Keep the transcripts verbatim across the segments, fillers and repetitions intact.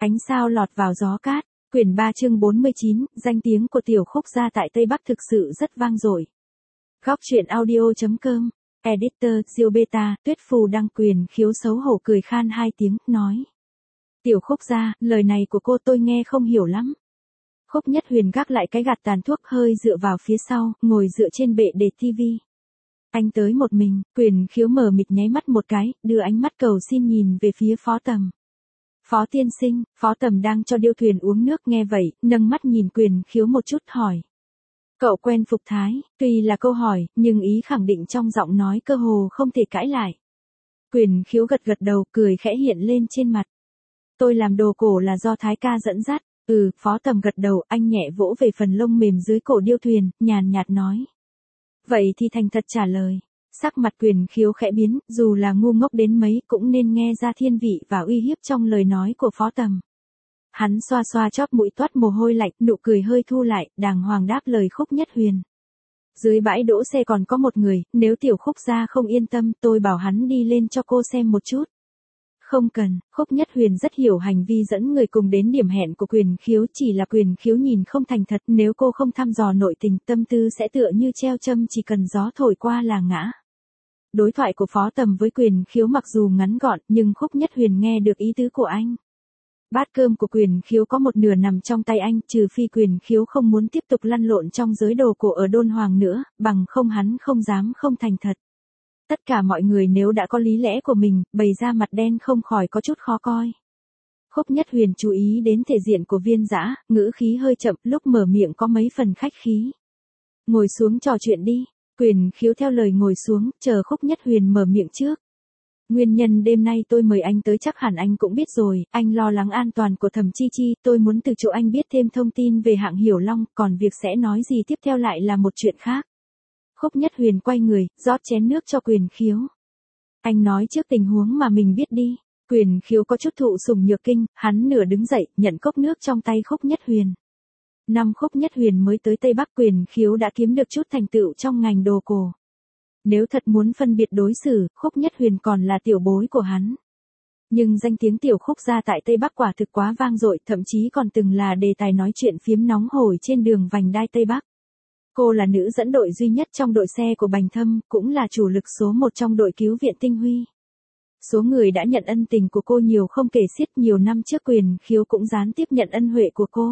Ánh sao lọt vào gió cát, quyển ba chương bốn mươi chín, danh tiếng của tiểu khúc gia tại Tây Bắc thực sự rất vang dội. Góc truyện audio chấm com, editor, Diêu Beta, Tuyết Phù đăng. Quyền Khiếu xấu hổ cười khan hai tiếng, nói. Tiểu khúc gia, lời này của cô tôi nghe không hiểu lắm. Khúc Nhất Huyền gác lại cái gạt tàn thuốc, hơi dựa vào phía sau, ngồi dựa trên bệ để tivi. Anh tới một mình. Quyền Khiếu mở mịt nháy mắt một cái, đưa ánh mắt cầu xin nhìn về phía Phó Tầm. Phó tiên sinh. Phó Tầm đang cho điêu thuyền uống nước, nghe vậy, nâng mắt nhìn Quyền Khiếu một chút, hỏi. Cậu quen Phục Thái? Tuy là câu hỏi, nhưng ý khẳng định trong giọng nói cơ hồ không thể cãi lại. Quyền Khiếu gật gật đầu, cười khẽ hiện lên trên mặt. Tôi làm đồ cổ là do Thái ca dẫn dắt. Ừ, Phó Tầm gật đầu, anh nhẹ vỗ về phần lông mềm dưới cổ điêu thuyền, nhàn nhạt nói. Vậy thì thành thật trả lời. Sắc mặt Quyền Khiếu khẽ biến, dù là ngu ngốc đến mấy cũng nên nghe ra thiên vị và uy hiếp trong lời nói của Phó Tầm. Hắn xoa xoa chóp mũi toát mồ hôi lạnh, nụ cười hơi thu lại, đàng hoàng đáp lời Khúc Nhất Huyền. Dưới bãi đỗ xe còn có một người, nếu tiểu khúc gia không yên tâm, tôi bảo hắn đi lên cho cô xem một chút. Không cần. Khúc Nhất Huyền rất hiểu hành vi dẫn người cùng đến điểm hẹn của Quyền Khiếu, chỉ là Quyền Khiếu nhìn không thành thật, nếu cô không thăm dò nội tình, tâm tư sẽ tựa như treo châm, chỉ cần gió thổi qua là ngã. Đối thoại của Phó Tầm với Quyền Khiếu mặc dù ngắn gọn, nhưng Khúc Nhất Huyền nghe được ý tứ của anh. Bát cơm của Quyền Khiếu có một nửa nằm trong tay anh, trừ phi Quyền Khiếu không muốn tiếp tục lăn lộn trong giới đồ cổ ở Đôn Hoàng nữa, bằng không hắn không dám không thành thật. Tất cả mọi người nếu đã có lý lẽ của mình, bày ra mặt đen không khỏi có chút khó coi. Khúc Nhất Huyền chú ý đến thể diện của Viên Dã, ngữ khí hơi chậm, lúc mở miệng có mấy phần khách khí. Ngồi xuống trò chuyện đi. Quyền Khiếu theo lời ngồi xuống, chờ Khúc Nhất Huyền mở miệng trước. Nguyên nhân đêm nay tôi mời anh tới chắc hẳn anh cũng biết rồi, anh lo lắng an toàn của Thẩm Chi Chi, tôi muốn từ chỗ anh biết thêm thông tin về hạng Hiểu Long, còn việc sẽ nói gì tiếp theo lại là một chuyện khác. Khúc Nhất Huyền quay người, rót chén nước cho Quyền Khiếu. Anh nói trước tình huống mà mình biết đi. Quyền Khiếu có chút thụ sủng nhược kinh, hắn nửa đứng dậy, nhận cốc nước trong tay Khúc Nhất Huyền. Năm Khúc Nhất Huyền mới tới Tây Bắc, Quyền Khiếu đã kiếm được chút thành tựu trong ngành đồ cổ. Nếu thật muốn phân biệt đối xử, Khúc Nhất Huyền còn là tiểu bối của hắn. Nhưng danh tiếng tiểu khúc gia tại Tây Bắc quả thực quá vang dội, thậm chí còn từng là đề tài nói chuyện phiếm nóng hổi trên đường vành đai Tây Bắc. Cô là nữ dẫn đội duy nhất trong đội xe của Bành Thâm, cũng là chủ lực số một trong đội cứu viện Tinh Huy. Số người đã nhận ân tình của cô nhiều không kể xiết, nhiều năm trước Quyền Khiếu cũng gián tiếp nhận ân huệ của cô.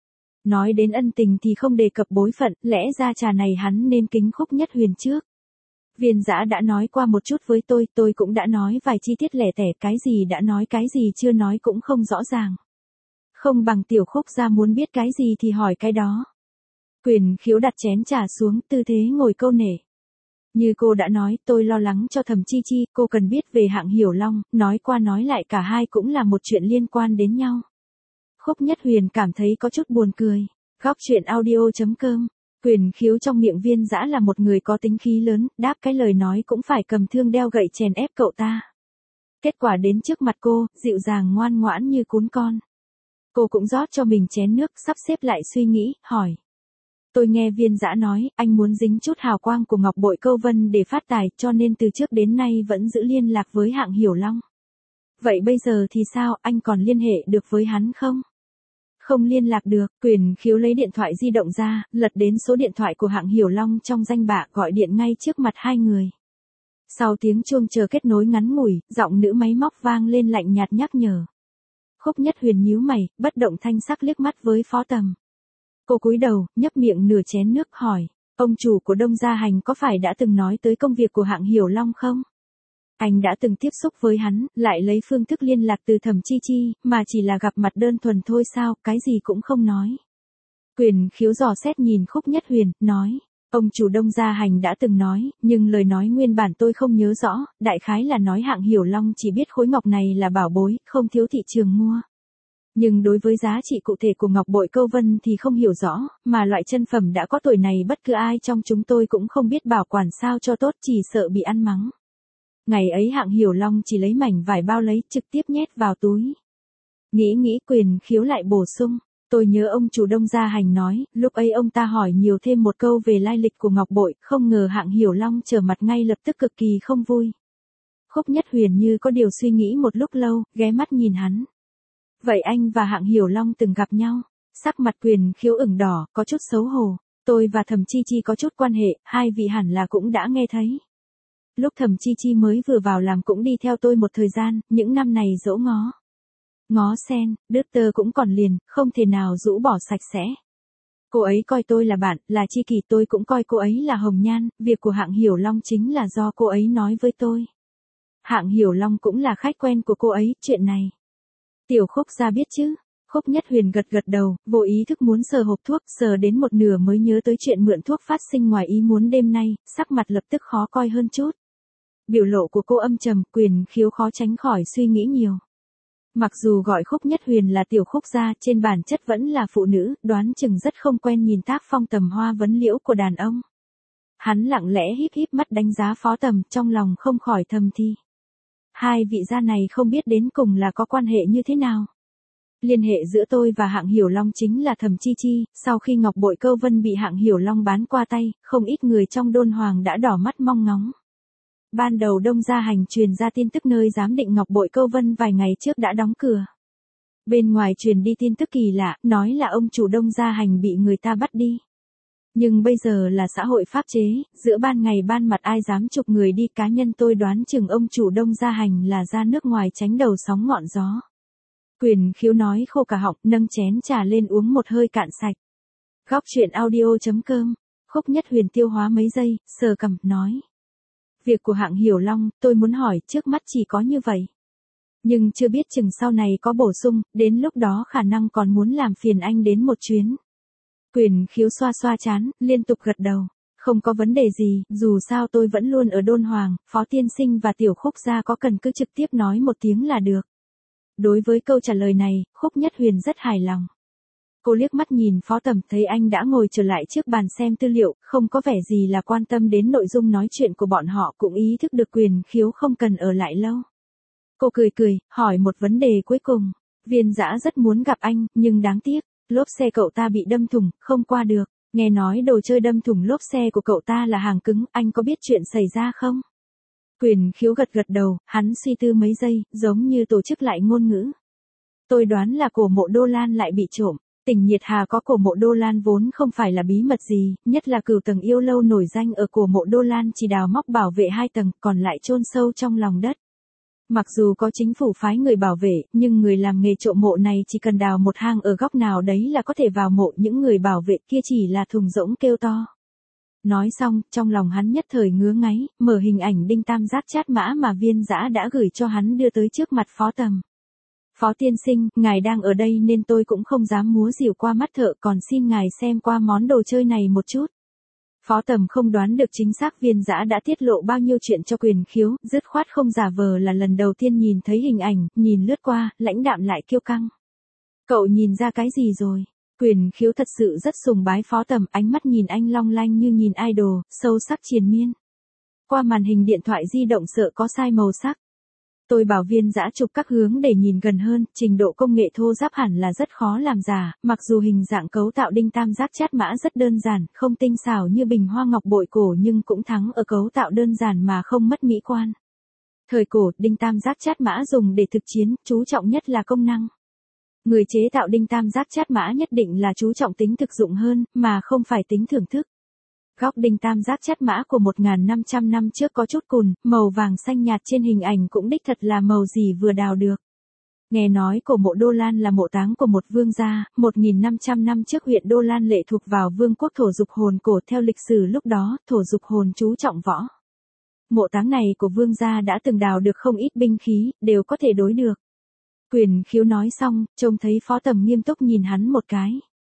Nói đến ân tình thì không đề cập bối phận, lẽ ra trà này hắn nên kính Khúc Nhất Huyền trước. Viên Dã đã nói qua một chút với tôi, tôi cũng đã nói vài chi tiết lẻ tẻ, cái gì đã nói cái gì chưa nói cũng không rõ ràng. Không bằng tiểu khúc gia muốn biết cái gì thì hỏi cái đó. Quyền Khiếu đặt chén trà xuống, tư thế ngồi câu nể. Như cô đã nói, tôi lo lắng cho Thẩm Chi Chi, cô cần biết về hạng Hiểu Long, nói qua nói lại cả hai cũng là một chuyện liên quan đến nhau. Khúc Nhất Huyền cảm thấy có chút buồn cười. Góc truyện audio chấm com. Quyền Khiếu trong miệng Viên Dã là một người có tính khí lớn, đáp cái lời nói cũng phải cầm thương đeo gậy chèn ép cậu ta. Kết quả đến trước mặt cô, dịu dàng ngoan ngoãn như cún con. Cô cũng rót cho mình chén nước, sắp xếp lại suy nghĩ, hỏi. Tôi nghe Viên Dã nói, anh muốn dính chút hào quang của Ngọc Bội Câu Vân để phát tài, cho nên từ trước đến nay vẫn giữ liên lạc với hạng Hiểu Long. Vậy bây giờ thì sao, anh còn liên hệ được với hắn không? Không liên lạc được. Quyền Khiếu lấy điện thoại di động ra, lật đến số điện thoại của hạng Hiểu Long trong danh bạ, gọi điện ngay trước mặt hai người. Sau tiếng chuông chờ kết nối ngắn ngủi, giọng nữ máy móc vang lên lạnh nhạt nhắc nhở. Khúc Nhất Huyền nhíu mày, bất động thanh sắc liếc mắt với Phó Tầm. Cô cúi đầu, nhấp miệng nửa chén nước, hỏi, ông chủ của Đông Gia Hành có phải đã từng nói tới công việc của hạng Hiểu Long không? Anh đã từng tiếp xúc với hắn, lại lấy phương thức liên lạc từ Thẩm Chi Chi, mà chỉ là gặp mặt đơn thuần thôi sao, cái gì cũng không nói. Quyền Khiếu dò xét nhìn Khúc Nhất Huyền, nói, ông chủ Đông Gia Hành đã từng nói, nhưng lời nói nguyên bản tôi không nhớ rõ, đại khái là nói hạng Hiểu Long chỉ biết khối ngọc này là bảo bối, không thiếu thị trường mua. Nhưng đối với giá trị cụ thể của Ngọc Bội Câu Vân thì không hiểu rõ, mà loại chân phẩm đã có tuổi này bất cứ ai trong chúng tôi cũng không biết bảo quản sao cho tốt, chỉ sợ bị ăn mắng. Ngày ấy hạng Hiểu Long chỉ lấy mảnh vải bao lấy, trực tiếp nhét vào túi. Nghĩ nghĩ Quyền Khiếu lại bổ sung, tôi nhớ ông chủ Đông Gia Hành nói, lúc ấy ông ta hỏi nhiều thêm một câu về lai lịch của Ngọc Bội, không ngờ hạng Hiểu Long trở mặt ngay lập tức cực kỳ không vui. Khúc Nhất Huyền như có điều suy nghĩ một lúc lâu, ghé mắt nhìn hắn. Vậy anh và Hạng Hiểu Long từng gặp nhau? Sắc mặt Quyền Khiếu ửng đỏ, có chút xấu hổ. Tôi và Thẩm Chi Chi có chút quan hệ, hai vị hẳn là cũng đã nghe thấy. Lúc Thẩm Chi Chi mới vừa vào làm cũng đi theo tôi một thời gian, những năm này dỗ ngó. Ngó sen, đứt tơ cũng còn liền, không thể nào rũ bỏ sạch sẽ. Cô ấy coi tôi là bạn, là tri kỷ, tôi cũng coi cô ấy là hồng nhan, việc của Hạng Hiểu Long chính là do cô ấy nói với tôi. Hạng Hiểu Long cũng là khách quen của cô ấy, chuyện này. Tiểu Khúc Gia biết chứ? Khúc Nhất Huyền gật gật đầu, vô ý thức muốn sờ hộp thuốc, sờ đến một nửa mới nhớ tới chuyện mượn thuốc phát sinh ngoài ý muốn đêm nay, sắc mặt lập tức khó coi hơn chút. Biểu lộ của cô âm trầm, Quyền Khiếu khó tránh khỏi suy nghĩ nhiều. Mặc dù gọi Khúc Nhất Huyền là Tiểu Khúc Gia, trên bản chất vẫn là phụ nữ, đoán chừng rất không quen nhìn tác phong tầm hoa vấn liễu của đàn ông. Hắn lặng lẽ híp híp mắt đánh giá Phó Tầm, trong lòng không khỏi thầm thì. Hai vị gia này không biết đến cùng là có quan hệ như thế nào. Liên hệ giữa tôi và Hạng Hiểu Long chính là Thẩm Chi Chi, sau khi Ngọc Bội Câu Vân bị Hạng Hiểu Long bán qua tay, không ít người trong Đôn Hoàng đã đỏ mắt mong ngóng. Ban đầu Đông Gia Hành truyền ra tin tức nơi giám định Ngọc Bội Câu Vân vài ngày trước đã đóng cửa. Bên ngoài truyền đi tin tức kỳ lạ, nói là ông chủ Đông Gia Hành bị người ta bắt đi. Nhưng bây giờ là xã hội pháp chế, giữa ban ngày ban mặt ai dám chụp người đi, cá nhân tôi đoán chừng ông chủ Đông Gia Hành là ra nước ngoài tránh đầu sóng ngọn gió. Quyền Khiếu nói khô cả họng, nâng chén trà lên uống một hơi cạn sạch. Góc truyện audio chấm com. Khúc Nhất Huyền tiêu hóa mấy giây, sờ cằm, nói. Việc của Hạng Hiểu Long, tôi muốn hỏi, trước mắt chỉ có như vậy. Nhưng chưa biết chừng sau này có bổ sung, đến lúc đó khả năng còn muốn làm phiền anh đến một chuyến. Quyền Khiếu xoa xoa chán, liên tục gật đầu. Không có vấn đề gì, dù sao tôi vẫn luôn ở Đôn Hoàng, Phó Tiên Sinh và Tiểu Khúc Gia có cần cứ trực tiếp nói một tiếng là được. Đối với câu trả lời này, Khúc Nhất Huyền rất hài lòng. Cô liếc mắt nhìn Phó Tầm, thấy anh đã ngồi trở lại trước bàn xem tư liệu, không có vẻ gì là quan tâm đến nội dung nói chuyện của bọn họ, cũng ý thức được Quyền Khiếu không cần ở lại lâu. Cô cười cười, hỏi một vấn đề cuối cùng. Viên Dã rất muốn gặp anh, nhưng đáng tiếc, lốp xe cậu ta bị đâm thủng, không qua được. Nghe nói đồ chơi đâm thủng lốp xe của cậu ta là hàng cứng, anh có biết chuyện xảy ra không? Quyền Khiếu gật gật đầu, hắn suy tư mấy giây, giống như tổ chức lại ngôn ngữ. Tôi đoán là cổ mộ Đô Lan lại bị trộm. Tỉnh Nhiệt Hà có cổ mộ Đô Lan vốn không phải là bí mật gì, nhất là Cửu Tầng Yêu Lâu nổi danh ở cổ mộ Đô Lan chỉ đào móc bảo vệ hai tầng, còn lại chôn sâu trong lòng đất. Mặc dù có chính phủ phái người bảo vệ, nhưng người làm nghề trộm mộ này chỉ cần đào một hang ở góc nào đấy là có thể vào mộ, những người bảo vệ kia chỉ là thùng rỗng kêu to. Nói xong, trong lòng hắn nhất thời ngứa ngáy, mở hình ảnh đinh tam giác chát mã mà Viên Dã đã gửi cho hắn đưa tới trước mặt Phó Tầm. Phó Tiên Sinh, ngài đang ở đây nên tôi cũng không dám múa rìu qua mắt thợ, còn xin ngài xem qua món đồ chơi này một chút. Phó Tầm không đoán được chính xác Viên Dã đã tiết lộ bao nhiêu chuyện cho Quyền Khiếu, dứt khoát không giả vờ là lần đầu tiên nhìn thấy hình ảnh, nhìn lướt qua, lãnh đạm lại kiêu căng. Cậu nhìn ra cái gì rồi? Quyền Khiếu thật sự rất sùng bái Phó Tầm, ánh mắt nhìn anh long lanh như nhìn idol, sâu sắc triền miên. Qua màn hình điện thoại di động sợ có sai màu sắc. Tôi bảo Viên Dã chụp các hướng để nhìn gần hơn, trình độ công nghệ thô ráp hẳn là rất khó làm giả, mặc dù hình dạng cấu tạo đinh tam giác chát mã rất đơn giản, không tinh xảo như bình hoa ngọc bội cổ nhưng cũng thắng ở cấu tạo đơn giản mà không mất mỹ quan. Thời cổ, đinh tam giác chát mã dùng để thực chiến, chú trọng nhất là công năng. Người chế tạo đinh tam giác chát mã nhất định là chú trọng tính thực dụng hơn, mà không phải tính thưởng thức. Góc đinh tam giác chát mã của một nghìn năm trăm năm trước có chút cùn, màu vàng xanh nhạt trên hình ảnh cũng đích thật là màu gì vừa đào được. Nghe nói cổ mộ Đô Lan là mộ táng của một vương gia, một nghìn năm trăm năm trước huyện Đô Lan lệ thuộc vào vương quốc thổ dục hồn cổ, theo lịch sử lúc đó, thổ dục hồn chú trọng võ. Mộ táng này của vương gia đã từng đào được không ít binh khí, đều có thể đối được. Quyền Khiếu nói xong, trông thấy Phó Tầm nghiêm túc nhìn hắn một cái.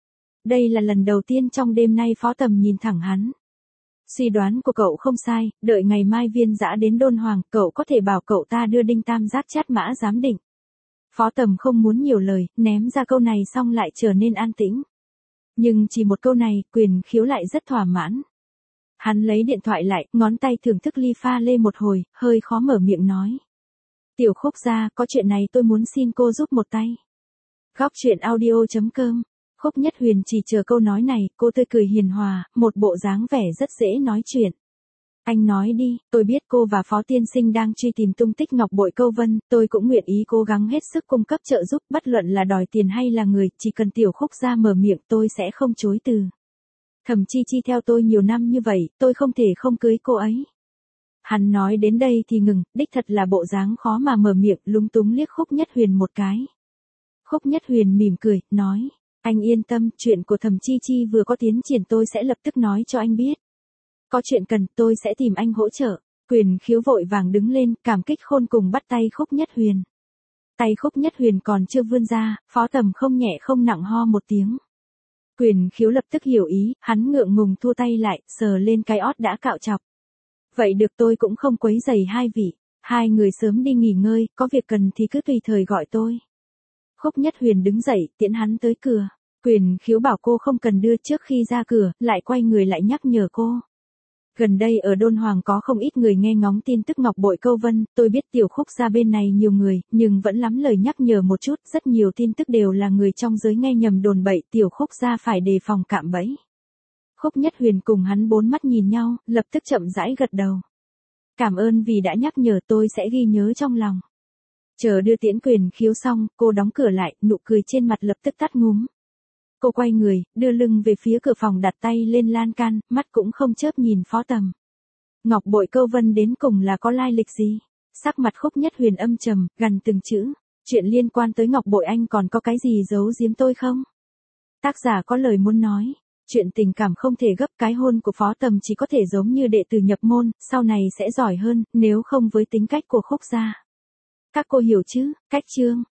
Đây là lần đầu tiên trong đêm nay Phó Tầm nhìn thẳng hắn. Suy đoán của cậu không sai, đợi ngày mai Viên Dã đến Đôn Hoàng, cậu có thể bảo cậu ta đưa đinh tam giác chát mã giám định. Phó Tầm không muốn nhiều lời, ném ra câu này xong lại trở nên an tĩnh. Nhưng chỉ một câu này, Quyền Khiếu lại rất thỏa mãn. Hắn lấy điện thoại lại, ngón tay thưởng thức ly pha lê một hồi, hơi khó mở miệng nói. Tiểu Khúc Gia, có chuyện này tôi muốn xin cô giúp một tay. Góc truyện audio chấm com. Khúc Nhất Huyền chỉ chờ câu nói này, cô tươi cười hiền hòa, một bộ dáng vẻ rất dễ nói chuyện. Anh nói đi, tôi biết cô và Phó Tiên Sinh đang truy tìm tung tích Ngọc Bội Câu Vân, tôi cũng nguyện ý cố gắng hết sức cung cấp trợ giúp, bất luận là đòi tiền hay là người, chỉ cần Tiểu Khúc Gia mở miệng tôi sẽ không chối từ. Thẩm Chi Chi theo tôi nhiều năm như vậy, tôi không thể không cưới cô ấy. Hắn nói đến đây thì ngừng, đích thật là bộ dáng khó mà mở miệng, lúng túng liếc Khúc Nhất Huyền một cái. Khúc Nhất Huyền mỉm cười, nói, anh yên tâm, chuyện của Thẩm Chi Chi vừa có tiến triển tôi sẽ lập tức nói cho anh biết. Có chuyện cần tôi sẽ tìm anh hỗ trợ. Quyền Khiếu vội vàng đứng lên, cảm kích khôn cùng bắt tay Khúc Nhất Huyền. Tay Khúc Nhất Huyền còn chưa vươn ra, Phó Tầm không nhẹ không nặng ho một tiếng. Quyền Khiếu lập tức hiểu ý, hắn ngượng ngùng thua tay lại, sờ lên cái ót đã cạo chọc. Vậy được, tôi cũng không quấy rầy hai vị. Hai người sớm đi nghỉ ngơi, có việc cần thì cứ tùy thời gọi tôi. Khúc Nhất Huyền đứng dậy, tiễn hắn tới cửa. Quyền Khiếu bảo cô không cần đưa, trước khi ra cửa, lại quay người lại nhắc nhở cô. Gần đây ở Đôn Hoàng có không ít người nghe ngóng tin tức Ngọc Bội Câu Vân, tôi biết Tiểu Khúc Gia bên này nhiều người, nhưng vẫn lắm lời nhắc nhở một chút, rất nhiều tin tức đều là người trong giới nghe nhầm đồn bậy, Tiểu Khúc Gia phải đề phòng cạm bẫy. Khúc Nhất Huyền cùng hắn bốn mắt nhìn nhau, lập tức chậm rãi gật đầu. Cảm ơn vì đã nhắc nhở, tôi sẽ ghi nhớ trong lòng. Chờ đưa tiễn Quyền Khiếu xong, cô đóng cửa lại, nụ cười trên mặt lập tức tắt ngúm. Cô quay người, đưa lưng về phía cửa phòng, đặt tay lên lan can, mắt cũng không chớp nhìn Phó Tầm. Ngọc Bội Câu Vân đến cùng là có lai lịch gì? Sắc mặt Khúc Nhất Huyền âm trầm, gằn từng chữ. Chuyện liên quan tới Ngọc Bội anh còn có cái gì giấu giếm tôi không? Tác giả có lời muốn nói. Chuyện tình cảm không thể gấp, cái hôn của Phó Tầm chỉ có thể giống như đệ tử nhập môn, sau này sẽ giỏi hơn, nếu không với tính cách của Khúc Gia. Các cô hiểu chứ? Cách chương.